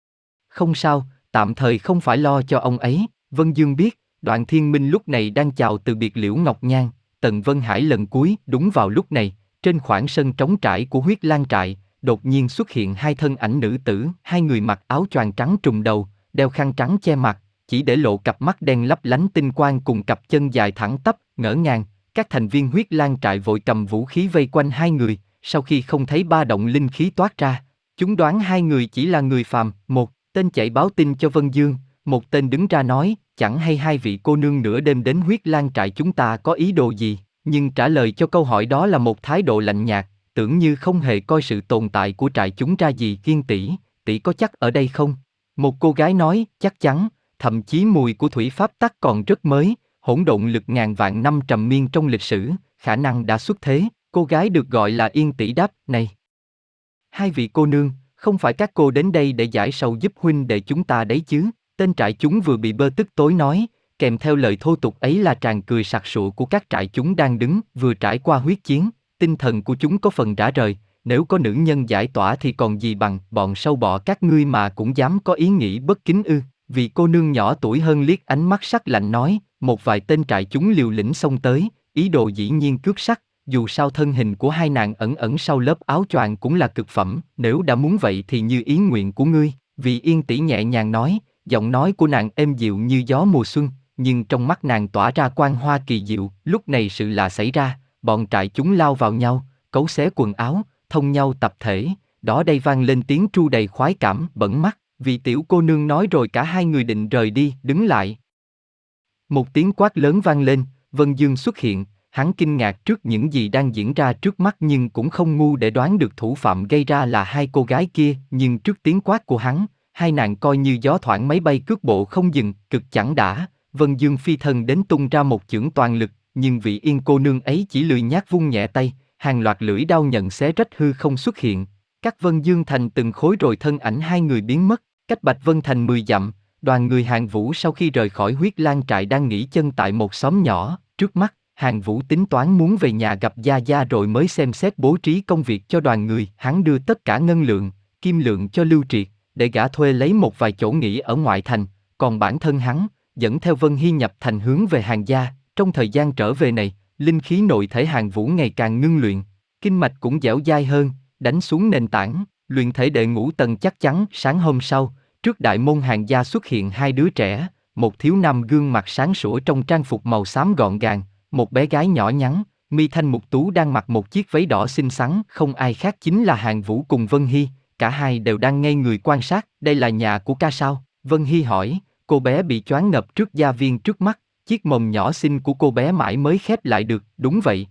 Speaker 1: Không sao, tạm thời không phải lo cho ông ấy. Vân Dương biết, Đoạn Thiên Minh lúc này đang chào từ biệt Liễu Ngọc Nhan, Tần Vân Hải lần cuối. Đúng vào lúc này, trên khoảng sân trống trải của Huyết Lang trại, đột nhiên xuất hiện hai thân ảnh nữ tử, hai người mặc áo choàng trắng trùm đầu, đeo khăn trắng che mặt, chỉ để lộ cặp mắt đen lấp lánh tinh quang cùng cặp chân dài thẳng tắp, ngỡ ngàng. Các thành viên Huyết Lang trại vội cầm vũ khí vây quanh hai người, sau khi không thấy ba động linh khí toát ra, chúng đoán hai người chỉ là người phàm. Một tên chạy báo tin cho Vân Dương, một tên đứng ra nói, chẳng hay hai vị cô nương nửa đêm đến Huyết Lang trại chúng ta có ý đồ gì, nhưng trả lời cho câu hỏi đó là một thái độ lạnh nhạt, tưởng như không hề coi sự tồn tại của trại chúng ra gì. Kiên tỷ, tỷ có chắc ở đây không? Một cô gái nói, chắc chắn, thậm chí mùi của thủy pháp tắc còn rất mới, hỗn độn lực ngàn vạn năm trầm miên trong lịch sử, khả năng đã xuất thế. Cô gái được gọi là Yên tỷ đáp, này, hai vị cô nương, không phải các cô đến đây để giải sầu giúp huynh đệ chúng ta đấy chứ? Tên trại chúng vừa bị bơ tức tối nói, kèm theo lời thô tục ấy là tràng cười sặc sụa của các trại chúng đang đứng, vừa trải qua huyết chiến, tinh thần của chúng có phần rã rời, nếu có nữ nhân giải tỏa thì còn gì bằng bọn sâu bọ các ngươi mà cũng dám có ý nghĩ bất kính ư? Vì cô nương nhỏ tuổi hơn liếc ánh mắt sắc lạnh nói, một vài tên trại chúng liều lĩnh xông tới, ý đồ dĩ nhiên cướp sắc, dù sao thân hình của hai nàng ẩn ẩn sau lớp áo choàng cũng là cực phẩm, nếu đã muốn vậy thì như ý nguyện của ngươi. Vì Yên tỷ nhẹ nhàng nói, giọng nói của nàng êm dịu như gió mùa xuân, nhưng trong mắt nàng tỏa ra quang hoa kỳ diệu. Lúc này sự lạ xảy ra, bọn trại chúng lao vào nhau, cấu xé quần áo, thông nhau tập thể, đó đây vang lên tiếng tru đầy khoái cảm, bẩn mắt. Vì tiểu cô nương nói rồi cả hai người định rời đi, đứng lại. Một tiếng quát lớn vang lên, Vân Dương xuất hiện, hắn kinh ngạc trước những gì đang diễn ra trước mắt nhưng cũng không ngu để đoán được thủ phạm gây ra là hai cô gái kia, nhưng trước tiếng quát của hắn, hai nàng coi như gió thoảng máy bay cước bộ không dừng, cực chẳng đã. Vân Dương phi thân đến tung ra một chưởng toàn lực, nhưng vị Yên cô nương ấy chỉ lười nhác vung nhẹ tay, hàng loạt lưỡi đao nhận xé rách hư không xuất hiện, cắt Vân Dương thành từng khối rồi thân ảnh hai người biến mất. Cách Bạch Vân Thành mười dặm, đoàn người Hàn Vũ sau khi rời khỏi Huyết Lang trại đang nghỉ chân tại một xóm nhỏ. Trước mắt, Hàn Vũ tính toán muốn về nhà gặp Gia Gia rồi mới xem xét bố trí công việc cho đoàn người. Hắn đưa tất cả ngân lượng, kim lượng cho Lưu Triệt, để gã thuê lấy một vài chỗ nghỉ ở ngoại thành, còn bản thân hắn dẫn theo Vân Hy nhập thành hướng về Hàn gia. Trong thời gian trở về này, linh khí nội thể Hàn Vũ ngày càng ngưng luyện, kinh mạch cũng dẻo dai hơn, đánh xuống nền tảng, luyện thể đệ ngũ tầng chắc chắn. Sáng hôm sau, trước đại môn Hàn gia xuất hiện hai đứa trẻ, một thiếu nam gương mặt sáng sủa trong trang phục màu xám gọn gàng, một bé gái nhỏ nhắn, Mi thanh mục tú đang mặc một chiếc váy đỏ xinh xắn, không ai khác chính là Hàn Vũ cùng Vân Hy, cả hai đều đang ngây người quan sát. Đây là nhà của ca sao? Vân Hy hỏi. Cô bé bị choáng ngợp trước gia viên trước mắt, chiếc mồm nhỏ xinh của cô bé mãi mới khép lại được. Đúng vậy.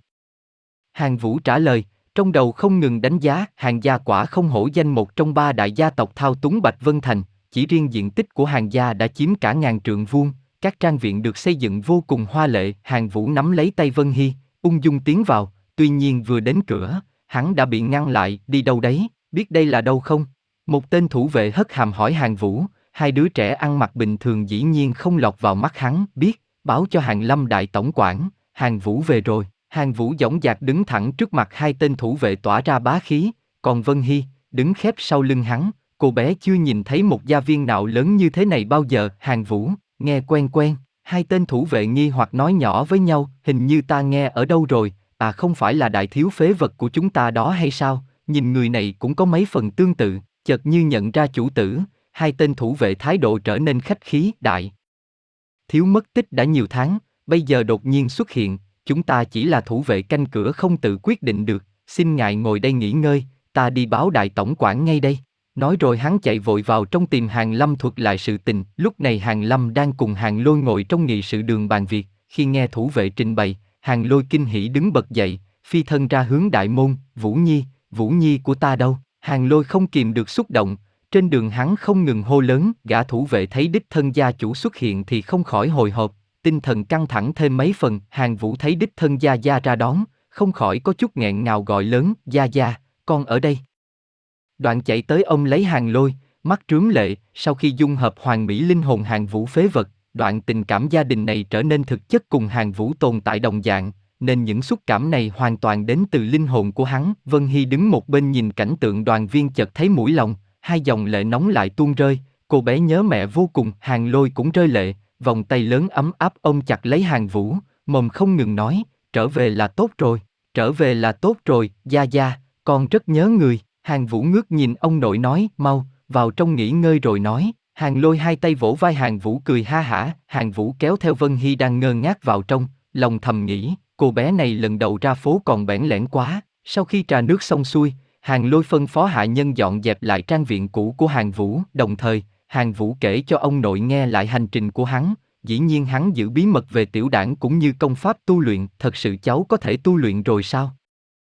Speaker 1: Hàn Vũ trả lời, trong đầu không ngừng đánh giá. Hàn gia quả không hổ danh một trong ba đại gia tộc thao túng Bạch Vân Thành, chỉ riêng diện tích của Hàn gia đã chiếm cả ngàn trượng vuông, các trang viện được xây dựng vô cùng hoa lệ. Hàn Vũ nắm lấy tay Vân Hy, ung dung tiến vào, tuy nhiên vừa đến cửa, hắn đã bị ngăn lại. Đi đâu đấy, biết đây là đâu không? Một tên thủ vệ hất hàm hỏi Hàn Vũ. Hai đứa trẻ ăn mặc bình thường dĩ nhiên không lọt vào mắt hắn. Biết, báo cho Hàn Lâm đại tổng quản, Hàn Vũ về rồi. Hàn Vũ dõng dạc đứng thẳng trước mặt hai tên thủ vệ tỏa ra bá khí, còn Vân Hy, đứng khép sau lưng hắn. Cô bé chưa nhìn thấy một gia viên nào lớn như thế này bao giờ. Hàn Vũ, nghe quen quen. Hai tên thủ vệ nghi hoặc nói nhỏ với nhau, hình như ta nghe ở đâu rồi. À, không phải là đại thiếu phế vật của chúng ta đó hay sao? Nhìn người này cũng có mấy phần tương tự. Chợt như nhận ra chủ tử, hai tên thủ vệ thái độ trở nên khách khí. Đại thiếu mất tích đã nhiều tháng, bây giờ đột nhiên xuất hiện, chúng ta chỉ là thủ vệ canh cửa không tự quyết định được, xin ngài ngồi đây nghỉ ngơi, ta đi báo đại tổng quản ngay đây. Nói rồi hắn chạy vội vào trong tìm Hàn Lâm thuật lại sự tình. Lúc này Hàn Lâm đang cùng Hàn Lôi ngồi trong nghị sự đường bàn việc, khi nghe thủ vệ trình bày, Hàn Lôi kinh hỉ đứng bật dậy, phi thân ra hướng đại môn. Vũ Nhi, Vũ Nhi của ta đâu? Hàn Lôi không kìm được xúc động, trên đường hắn không ngừng hô lớn. Gã thủ vệ thấy đích thân gia chủ xuất hiện thì không khỏi hồi hộp, tinh thần căng thẳng thêm mấy phần. Hàn Vũ thấy đích thân gia gia ra đón, không khỏi có chút nghẹn ngào gọi lớn, gia gia, con ở đây. Đoạn chạy tới ôm lấy Hàn Lôi, mắt rướm lệ. Sau khi dung hợp hoàn mỹ linh hồn Hàn Vũ phế vật, đoạn tình cảm gia đình này trở nên thực chất cùng Hàn Vũ tồn tại đồng dạng, nên những xúc cảm này hoàn toàn đến từ linh hồn của hắn. Vân Hy đứng một bên nhìn cảnh tượng đoàn viên chợt thấy mũi lòng, hai dòng lệ nóng lại tuôn rơi. Cô bé nhớ mẹ vô cùng. Hàn Lôi cũng rơi lệ, vòng tay lớn ấm áp ôm chặt lấy Hàn Vũ, mồm không ngừng nói, trở về là tốt rồi, trở về là tốt rồi, gia gia, con rất nhớ người. Hàn Vũ ngước nhìn ông nội nói, mau, vào trong nghỉ ngơi rồi nói. Hàn Lôi hai tay vỗ vai Hàn Vũ cười ha hả. Hàn Vũ kéo theo Vân Hy đang ngơ ngác vào trong, lòng thầm nghĩ, cô bé này lần đầu ra phố còn bẽn lẽn quá. Sau khi trà nước xong xuôi, Hàn Lôi phân phó hạ nhân dọn dẹp lại trang viện cũ của Hàn Vũ. Đồng thời, Hàn Vũ kể cho ông nội nghe lại hành trình của hắn. Dĩ nhiên hắn giữ bí mật về tiểu đảng cũng như công pháp tu luyện. Thật sự cháu có thể tu luyện rồi sao?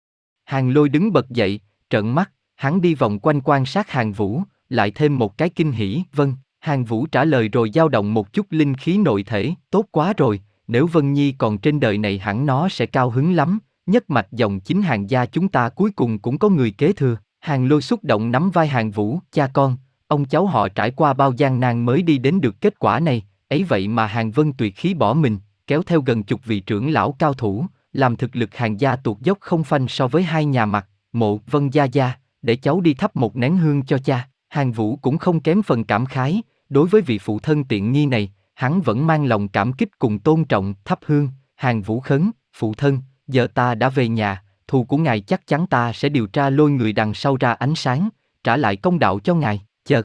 Speaker 1: Hàn Lôi đứng bật dậy, trợn mắt. Hắn đi vòng quanh quan sát Hàn Vũ, lại thêm một cái kinh hỉ. Vâng, Hàn Vũ trả lời rồi dao động một chút linh khí nội thể. Tốt quá rồi, nếu Vân Nhi còn trên đời này hẳn nó sẽ cao hứng lắm. Nhất mạch dòng chính Hàn gia chúng ta cuối cùng cũng có người kế thừa. Hàn Lôi xúc động nắm vai Hàn Vũ. Cha con, ông cháu họ trải qua bao gian nan mới đi đến được kết quả này. Ấy vậy mà Hàn Vân tuyệt khí bỏ mình, kéo theo gần chục vị trưởng lão cao thủ, làm thực lực Hàn gia tuột dốc không phanh so với hai nhà Mặt, Mộ, Vân gia gia. Để cháu đi thắp một nén hương cho cha. Hàn Vũ cũng không kém phần cảm khái, đối với vị phụ thân tiện nghi này, hắn vẫn mang lòng cảm kích cùng tôn trọng. Thắp hương. Hàn Vũ khấn, phụ thân, giờ ta đã về nhà, thù của ngài chắc chắn ta sẽ điều tra lôi người đằng sau ra ánh sáng, trả lại công đạo cho ngài. Chợt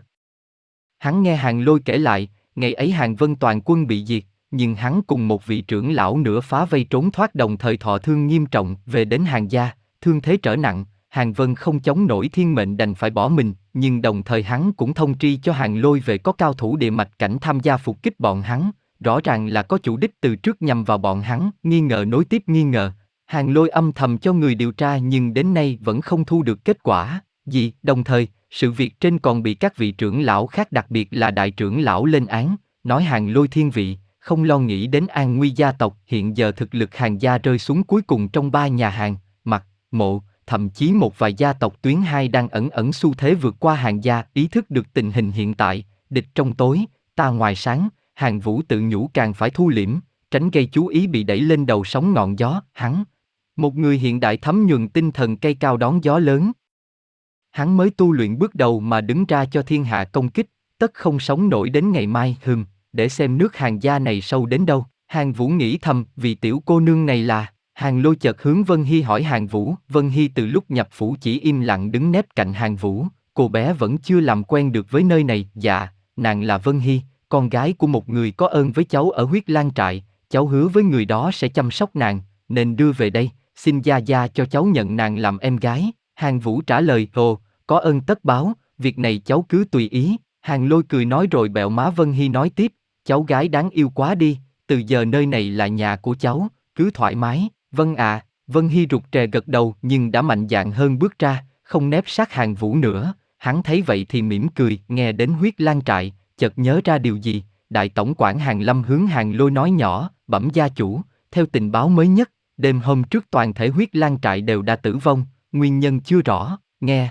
Speaker 1: hắn nghe Hàn Lôi kể lại, ngày ấy Hàn Vân toàn quân bị diệt, nhưng hắn cùng một vị trưởng lão nữa phá vây trốn thoát, đồng thời thọ thương nghiêm trọng. Về đến Hàn gia, thương thế trở nặng, Hàn Vân không chống nổi thiên mệnh đành phải bỏ mình, nhưng đồng thời hắn cũng thông tri cho Hàn Lôi về có cao thủ địa mạch cảnh tham gia phục kích bọn hắn, rõ ràng là có chủ đích từ trước nhằm vào bọn hắn. Nghi ngờ nối tiếp nghi ngờ, Hàn Lôi âm thầm cho người điều tra nhưng đến nay vẫn không thu được kết quả gì. Đồng thời, sự việc trên còn bị các vị trưởng lão khác, đặc biệt là đại trưởng lão lên án, nói Hàn Lôi thiên vị, không lo nghĩ đến an nguy gia tộc. Hiện giờ thực lực Hàn gia rơi xuống cuối cùng trong ba nhà Hàn, Mặt, Mộ, thậm chí một vài gia tộc tuyến hai đang ẩn ẩn xu thế vượt qua Hàn gia. Ý thức được tình hình hiện tại, địch trong tối, ta ngoài sáng, Hàn Vũ tự nhủ càng phải thu liễm, tránh gây chú ý bị đẩy lên đầu sóng ngọn gió. Hắn, một người hiện đại thấm nhuần tinh thần cây cao đón gió lớn. Hắn mới tu luyện bước đầu mà đứng ra cho thiên hạ công kích, tất không sống nổi đến ngày mai. Hừm, để xem nước Hàn gia này sâu đến đâu. Hàn Vũ nghĩ thầm, vì tiểu cô nương này là... Hàn Lôi chợt hướng Vân Hy hỏi Hàn Vũ. Vân Hy từ lúc nhập phủ chỉ im lặng đứng nép cạnh Hàn Vũ, cô bé vẫn chưa làm quen được với nơi này. Dạ, nàng là Vân Hy, con gái của một người có ơn với cháu ở Huyết Lang trại, cháu hứa với người đó sẽ chăm sóc nàng, nên đưa về đây, xin gia gia cho cháu nhận nàng làm em gái. Hàng Vũ trả lời, ồ, có ơn tất báo, việc này cháu cứ tùy ý. Hàng Lôi cười nói rồi bẹo má Vân Hy nói tiếp, cháu gái đáng yêu quá đi, từ giờ nơi này là nhà của cháu, cứ thoải mái. Vâng ạ. Vân Hy rụt rè gật đầu nhưng đã mạnh dạn hơn bước ra, không nép sát Hàng Vũ nữa. Hắn thấy vậy thì mỉm cười, nghe đến Huyết Lang Trại, chợt nhớ ra điều gì, đại tổng quản Hàng Lâm hướng Hàng Lôi nói nhỏ, bẩm gia chủ, theo tình báo mới nhất, đêm hôm trước toàn thể Huyết Lang Trại đều đã tử vong, nguyên nhân chưa rõ, nghe.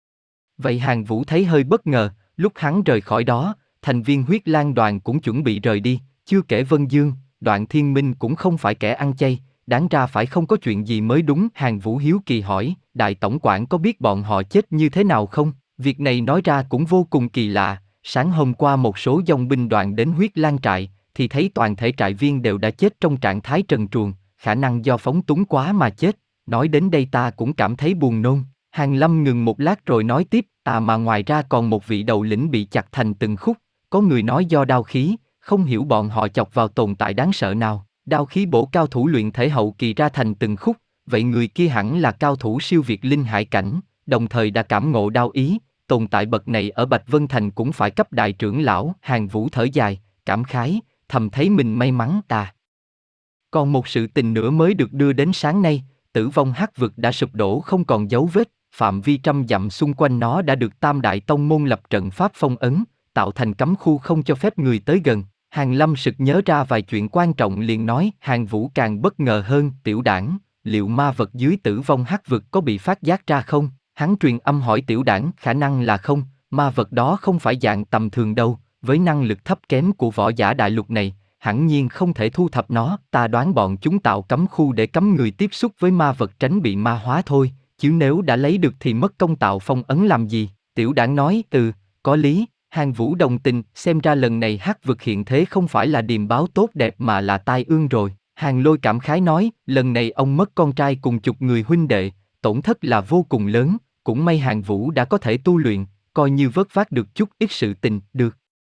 Speaker 1: Vậy Hàng Vũ thấy hơi bất ngờ, lúc hắn rời khỏi đó, thành viên Huyết Lang đoàn cũng chuẩn bị rời đi, chưa kể Vân Dương, Đoạn Thiên Minh cũng không phải kẻ ăn chay, đáng ra phải không có chuyện gì mới đúng. Hàng Vũ hiếu kỳ hỏi, đại tổng quản có biết bọn họ chết như thế nào không? Việc này nói ra cũng vô cùng kỳ lạ, sáng hôm qua một số dòng binh đoàn đến Huyết Lang Trại, thì thấy toàn thể trại viên đều đã chết trong trạng thái trần truồng, khả năng do phóng túng quá mà chết. Nói đến đây ta cũng cảm thấy buồn nôn. Hàng Lâm ngừng một lát rồi nói tiếp, à mà ngoài ra còn một vị đầu lĩnh bị chặt thành từng khúc, có người nói do đao khí, không hiểu bọn họ chọc vào tồn tại đáng sợ nào, đao khí bổ cao thủ luyện thể hậu kỳ ra thành từng khúc, vậy người kia hẳn là cao thủ siêu việt linh hải cảnh, đồng thời đã cảm ngộ đao ý, tồn tại bậc này ở Bạch Vân Thành cũng phải cấp đại trưởng lão. Hàng Vũ thở dài, cảm khái, thầm thấy mình may mắn ta. Còn một sự tình nữa mới được đưa đến sáng nay, Tử Vong Hắc Vực đã sụp đổ không còn dấu vết, phạm vi trăm dặm xung quanh nó đã được Tam Đại Tông môn lập trận pháp phong ấn, tạo thành cấm khu không cho phép người tới gần. Hàng Lâm sực nhớ ra vài chuyện quan trọng liền nói. Hàng Vũ càng bất ngờ hơn, tiểu đảng, liệu ma vật dưới Tử Vong Hắc Vực có bị phát giác ra không? Hắn truyền âm hỏi tiểu đảng, khả năng là không, ma vật đó không phải dạng tầm thường đâu, với năng lực thấp kém của võ giả đại lục này, hẳn nhiên không thể thu thập nó, ta đoán bọn chúng tạo cấm khu để cấm người tiếp xúc với ma vật tránh bị ma hóa thôi, chứ nếu đã lấy được thì mất công tạo phong ấn làm gì? Tiểu đảng nói, ừ, có lý. Hàng Vũ đồng tình, xem ra lần này Hắc Vực hiện thế không phải là điềm báo tốt đẹp mà là tai ương rồi. Hàng Lôi cảm khái nói, lần này ông mất con trai cùng chục người huynh đệ, tổn thất là vô cùng lớn, cũng may Hàng Vũ đã có thể tu luyện, coi như vớt vát được chút ít sự tình, được.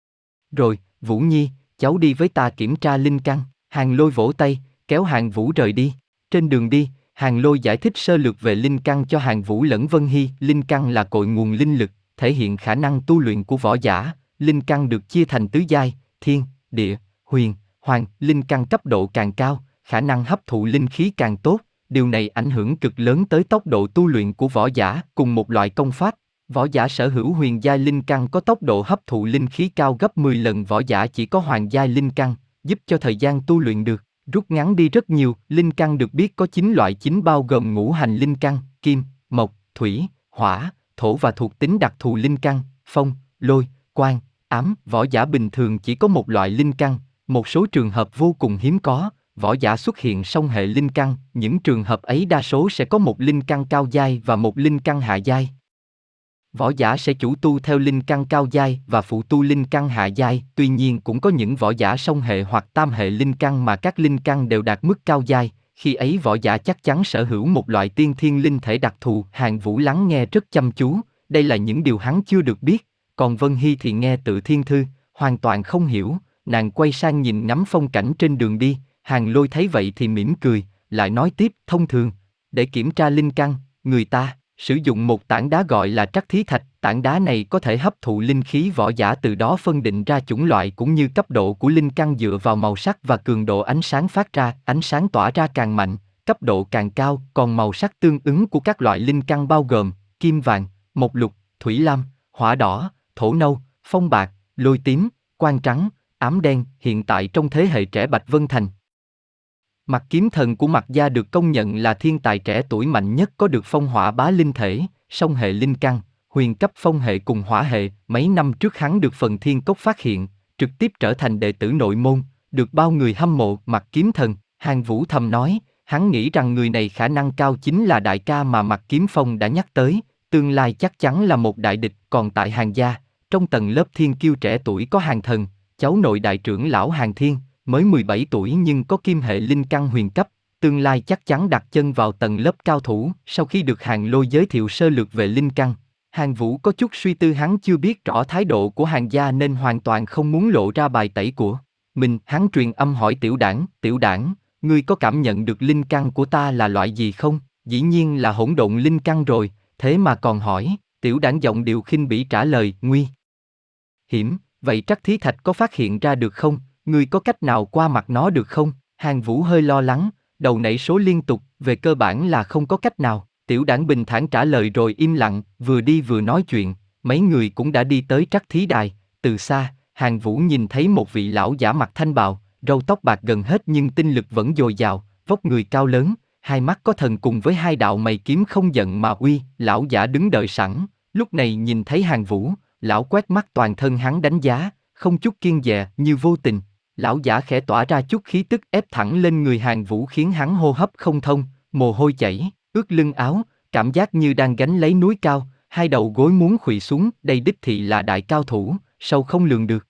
Speaker 1: Rồi, Vũ Nhi, cháu đi với ta kiểm tra linh căn. Hàng Lôi vỗ tay, kéo Hàng Vũ rời đi. Trên đường đi, Hàng Lôi giải thích sơ lược về linh căn cho Hàng Vũ lẫn Vân Hy. Linh căn là cội nguồn linh lực, thể hiện khả năng tu luyện của võ giả. Linh căn được chia thành tứ giai, thiên, địa, huyền, hoàng. Linh căn cấp độ càng cao, khả năng hấp thụ linh khí càng tốt. Điều này ảnh hưởng cực lớn tới tốc độ tu luyện của võ giả. Cùng một loại công pháp, võ giả sở hữu huyền giai linh căn có tốc độ hấp thụ linh khí cao gấp mười lần võ giả chỉ có hoàng giai linh căn, giúp cho thời gian tu luyện được rút ngắn đi rất nhiều. Linh căn được biết có chín loại chính bao gồm ngũ hành linh căn, kim, mộc, thủy, hỏa, thổ và thuộc tính đặc thù linh căn, phong, lôi, quang, ám. Võ giả bình thường chỉ có một loại linh căn, một số trường hợp vô cùng hiếm có, võ giả xuất hiện song hệ linh căn, những trường hợp ấy đa số sẽ có một linh căn cao giai và một linh căn hạ giai. Võ giả sẽ chủ tu theo linh căn cao giai và phụ tu linh căn hạ giai, tuy nhiên cũng có những võ giả song hệ hoặc tam hệ linh căn mà các linh căn đều đạt mức cao giai, khi ấy võ giả chắc chắn sở hữu một loại tiên thiên linh thể đặc thù. Hàng Vũ lắng nghe rất chăm chú, đây là những điều hắn chưa được biết, còn Vân Hy thì nghe tự thiên thư, hoàn toàn không hiểu, nàng quay sang nhìn ngắm phong cảnh trên đường đi. Hàng Lôi thấy vậy thì mỉm cười, lại nói tiếp, thông thường, để kiểm tra linh căn, người ta sử dụng một tảng đá gọi là trắc thí thạch, tảng đá này có thể hấp thụ linh khí võ giả, từ đó phân định ra chủng loại cũng như cấp độ của linh căn dựa vào màu sắc và cường độ ánh sáng phát ra, ánh sáng tỏa ra càng mạnh, cấp độ càng cao, còn màu sắc tương ứng của các loại linh căn bao gồm kim vàng, mộc lục, thủy lam, hỏa đỏ, thổ nâu, phong bạc, lôi tím, quang trắng, ám đen. Hiện tại trong thế hệ trẻ Bạch Vân Thành, Mạc Kiếm Thần của Mạc gia được công nhận là thiên tài trẻ tuổi mạnh nhất, có được phong hỏa bá linh thể, song hệ linh căn, huyền cấp phong hệ cùng hỏa hệ. Mấy năm trước hắn được Phần Thiên Cốc phát hiện, trực tiếp trở thành đệ tử nội môn, được bao người hâm mộ. Mạc Kiếm Thần, Hàng Vũ thầm nói, hắn nghĩ rằng người này khả năng cao chính là đại ca mà Mạc Kiếm Phong đã nhắc tới, tương lai chắc chắn là một đại địch. Còn tại Hàng gia, trong tầng lớp thiên kiêu trẻ tuổi có Hàng Thần, cháu nội đại trưởng lão Hàng Thiên, mới mười bảy tuổi nhưng có kim hệ linh căn huyền cấp, tương lai chắc chắn đặt chân vào tầng lớp cao thủ. Sau khi được Hàng Lôi giới thiệu sơ lược về linh căn, Hàng Vũ có chút suy tư, hắn chưa biết rõ thái độ của Hàng gia nên hoàn toàn không muốn lộ ra bài tẩy của mình. Hắn truyền âm hỏi tiểu đảng, tiểu đảng, ngươi có cảm nhận được linh căn của ta là loại gì không? Dĩ nhiên là hỗn độn linh căn rồi, thế mà còn hỏi. Tiểu Đản giọng điệu khinh bỉ trả lời, nguy hiểm, vậy Trắc Thí Thạch có phát hiện ra được không? Ngươi có cách nào qua mặt nó được không? Hàn Vũ hơi lo lắng, đầu nảy số liên tục, về cơ bản là không có cách nào. Tiểu Đản bình thản trả lời rồi im lặng, vừa đi vừa nói chuyện. Mấy người cũng đã đi tới Trắc Thí Đài. Từ xa, Hàn Vũ nhìn thấy một vị lão giả mặc thanh bào, râu tóc bạc gần hết nhưng tinh lực vẫn dồi dào, vóc người cao lớn, hai mắt có thần cùng với hai đạo mày kiếm không giận mà uy. Lão giả đứng đợi sẵn, lúc này nhìn thấy Hàn Vũ, lão quét mắt toàn thân hắn đánh giá, không chút kiêng dè, như vô tình. Lão giả khẽ tỏa ra chút khí tức ép thẳng lên người Hàn Vũ khiến hắn hô hấp không thông, mồ hôi chảy, ướt lưng áo, cảm giác như đang gánh lấy núi cao, hai đầu gối muốn khuỵu xuống. Đây đích thị là đại cao thủ, sâu không lường được.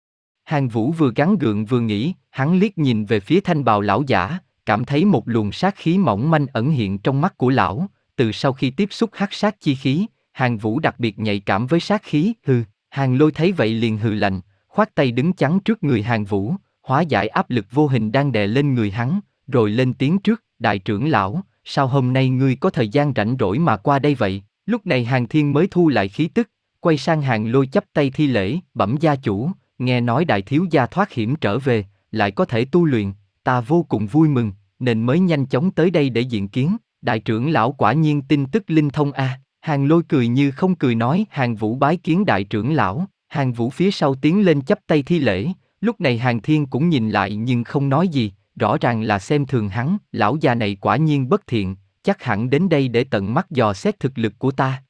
Speaker 1: Hàn Vũ vừa gắng gượng vừa nghĩ, hắn liếc nhìn về phía thanh bào lão giả, cảm thấy một luồng sát khí mỏng manh ẩn hiện trong mắt của lão. Từ sau khi tiếp xúc hắc sát chi khí, Hàn Vũ đặc biệt nhạy cảm với sát khí. Hừ, Hàn Lôi thấy vậy liền hừ lạnh, khoát tay đứng chắn trước người Hàn Vũ, hóa giải áp lực vô hình đang đè lên người hắn, rồi lên tiếng trước, đại trưởng lão, sao hôm nay ngươi có thời gian rảnh rỗi mà qua đây vậy? Lúc này Hàn Thiên mới thu lại khí tức, quay sang Hàn Lôi chắp tay thi lễ, bẩm gia chủ, nghe nói đại thiếu gia thoát hiểm trở về, lại có thể tu luyện, ta vô cùng vui mừng, nên mới nhanh chóng tới đây để diện kiến. Đại trưởng lão quả nhiên tin tức linh thông a. À. Hàn Lôi cười như không cười nói, Hàn Vũ bái kiến đại trưởng lão. Hàn Vũ phía sau tiến lên chắp tay thi lễ, lúc này Hàn Thiên cũng nhìn lại nhưng không nói gì, rõ ràng là xem thường hắn. Lão già này quả nhiên bất thiện, chắc hẳn đến đây để tận mắt dò xét thực lực của ta.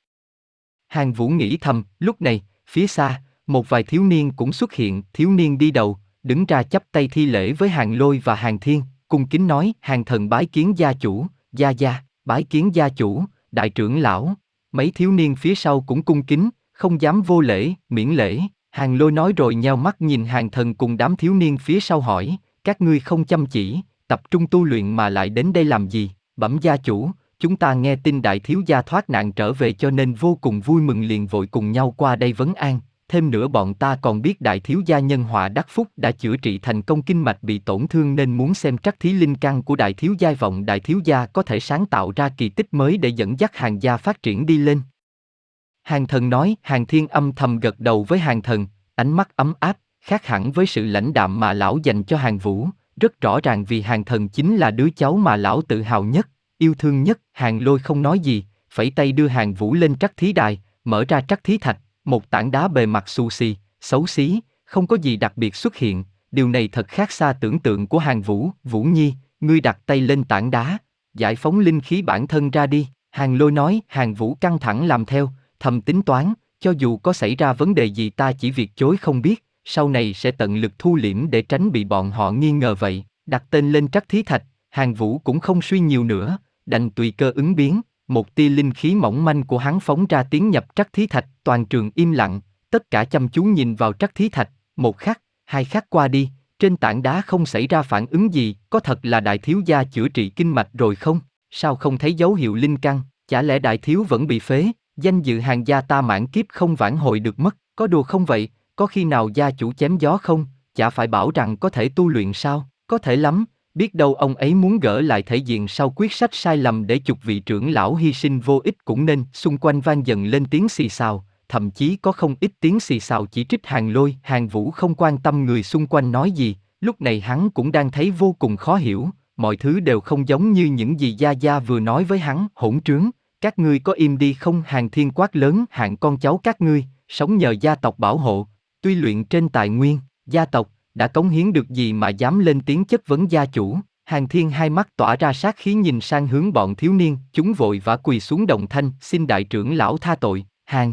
Speaker 1: Hàn Vũ nghĩ thầm. Lúc này, phía xa, một vài thiếu niên cũng xuất hiện. Thiếu niên đi đầu, đứng ra chắp tay thi lễ với Hàn Lôi và Hàn Thiên, cung kính nói, Hàn thần bái kiến gia chủ. Gia gia, bái kiến gia chủ, đại trưởng lão. Mấy thiếu niên phía sau cũng cung kính, không dám vô lễ, miễn lễ. Hàn Lôi nói rồi nheo mắt nhìn Hàn thần cùng đám thiếu niên phía sau hỏi, các ngươi không chăm chỉ, tập trung tu luyện mà lại đến đây làm gì? Bẩm gia chủ, chúng ta nghe tin đại thiếu gia thoát nạn trở về cho nên vô cùng vui mừng liền vội cùng nhau qua đây vấn an. Thêm nữa bọn ta còn biết đại thiếu gia nhân họa đắc phúc đã chữa trị thành công kinh mạch bị tổn thương nên muốn xem trắc thí linh căn của đại thiếu gia, vọng đại thiếu gia có thể sáng tạo ra kỳ tích mới để dẫn dắt Hàn gia phát triển đi lên. Hàn thần nói. Hàn Thiên âm thầm gật đầu với Hàn thần, ánh mắt ấm áp, khác hẳn với sự lãnh đạm mà lão dành cho Hàn Vũ, rất rõ ràng vì Hàn thần chính là đứa cháu mà lão tự hào nhất, yêu thương nhất. Hàn Lôi không nói gì, phẩy tay đưa Hàn Vũ lên trắc thí đài, mở ra trắc thí thạch, một tảng đá bề mặt xù xì, xấu xí, không có gì đặc biệt xuất hiện. Điều này thật khác xa tưởng tượng của Hàn Vũ. Vũ Nhi, ngươi đặt tay lên tảng đá, giải phóng linh khí bản thân ra đi. Hàn Lôi nói. Hàn Vũ căng thẳng làm theo, thầm tính toán, cho dù có xảy ra vấn đề gì ta chỉ việc chối không biết, sau này sẽ tận lực thu liễm để tránh bị bọn họ nghi ngờ vậy. Đặt tên lên trắc thí thạch, Hàn Vũ cũng không suy nhiều nữa, đành tùy cơ ứng biến. Một tia linh khí mỏng manh của hắn phóng ra tiến nhập trắc thí thạch, toàn trường im lặng, tất cả chăm chú nhìn vào trắc thí thạch. Một khắc, hai khắc qua đi, trên tảng đá không xảy ra phản ứng gì. Có thật là đại thiếu gia chữa trị kinh mạch rồi không? Sao không thấy dấu hiệu linh căn? Chả lẽ đại thiếu vẫn bị phế? Danh dự Hàn gia ta mãn kiếp không vãn hồi được mất. Có đùa không vậy? Có khi nào gia chủ chém gió không? Chả phải bảo rằng có thể tu luyện sao? Có thể lắm. Biết đâu ông ấy muốn gỡ lại thể diện sau quyết sách sai lầm để chục vị trưởng lão hy sinh vô ích cũng nên. Xung quanh vang dần lên tiếng xì xào, thậm chí có không ít tiếng xì xào chỉ trích Hàn Lôi. Hàn Vũ không quan tâm người xung quanh nói gì, lúc này hắn cũng đang thấy vô cùng khó hiểu, mọi thứ đều không giống như những gì Gia Gia vừa nói với hắn. Hỗn trướng, các ngươi có im đi không? Hàn Thiên quát lớn. Hạng con cháu các ngươi, sống nhờ gia tộc bảo hộ, tuy luyện trên tài nguyên, gia tộc đã cống hiến được gì mà dám lên tiếng chất vấn gia chủ? Hàn Thiên hai mắt tỏa ra sát khí nhìn sang hướng bọn thiếu niên, chúng vội vã quỳ xuống đồng thanh, xin đại trưởng lão tha tội. Hàn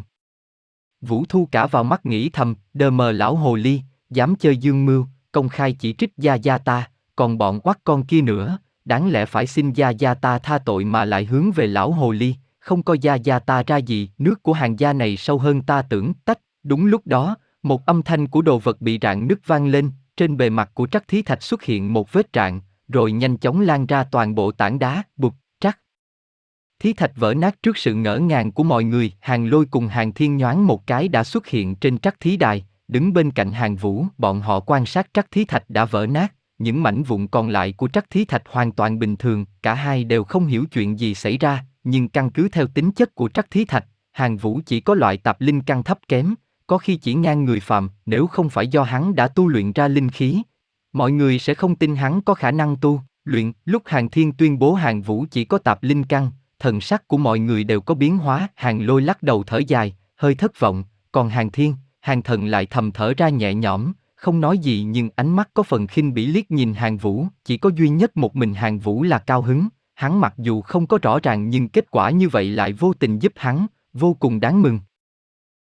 Speaker 1: Vũ thu cả vào mắt nghĩ thầm, đờ mờ lão hồ ly, dám chơi dương mưu, công khai chỉ trích gia gia ta, còn bọn oắt con kia nữa, đáng lẽ phải xin gia gia ta tha tội mà lại hướng về lão hồ ly, không coi gia gia ta ra gì. Nước của Hàn gia này sâu hơn ta tưởng. Tách. Đúng lúc đó, một âm thanh của đồ vật bị rạn nứt vang lên, trên bề mặt của trắc thí thạch xuất hiện một vết rạn, rồi nhanh chóng lan ra toàn bộ tảng đá. Bụp. Trắc thí thạch vỡ nát trước sự ngỡ ngàng của mọi người. Hàn Lôi cùng Hàn Thiên nhoáng một cái đã xuất hiện trên trắc thí đài, đứng bên cạnh Hàn Vũ. Bọn họ quan sát trắc thí thạch đã vỡ nát, những mảnh vụn còn lại của trắc thí thạch hoàn toàn bình thường, cả hai đều không hiểu chuyện gì xảy ra, nhưng căn cứ theo tính chất của trắc thí thạch, Hàn Vũ chỉ có loại tạp linh căn thấp kém, có khi chỉ ngang người phàm, nếu không phải do hắn đã tu luyện ra linh khí. Mọi người sẽ không tin hắn có khả năng tu, luyện. Lúc Hàn Thiên tuyên bố Hàn Vũ chỉ có tạp linh căn, thần sắc của mọi người đều có biến hóa. Hàn Lôi lắc đầu thở dài, hơi thất vọng, còn Hàn Thiên, Hàn Thần lại thầm thở ra nhẹ nhõm, không nói gì nhưng ánh mắt có phần khinh bỉ liếc nhìn Hàn Vũ. Chỉ có duy nhất một mình Hàn Vũ là cao hứng, hắn mặc dù không có rõ ràng nhưng kết quả như vậy lại vô tình giúp hắn, vô cùng đáng mừng.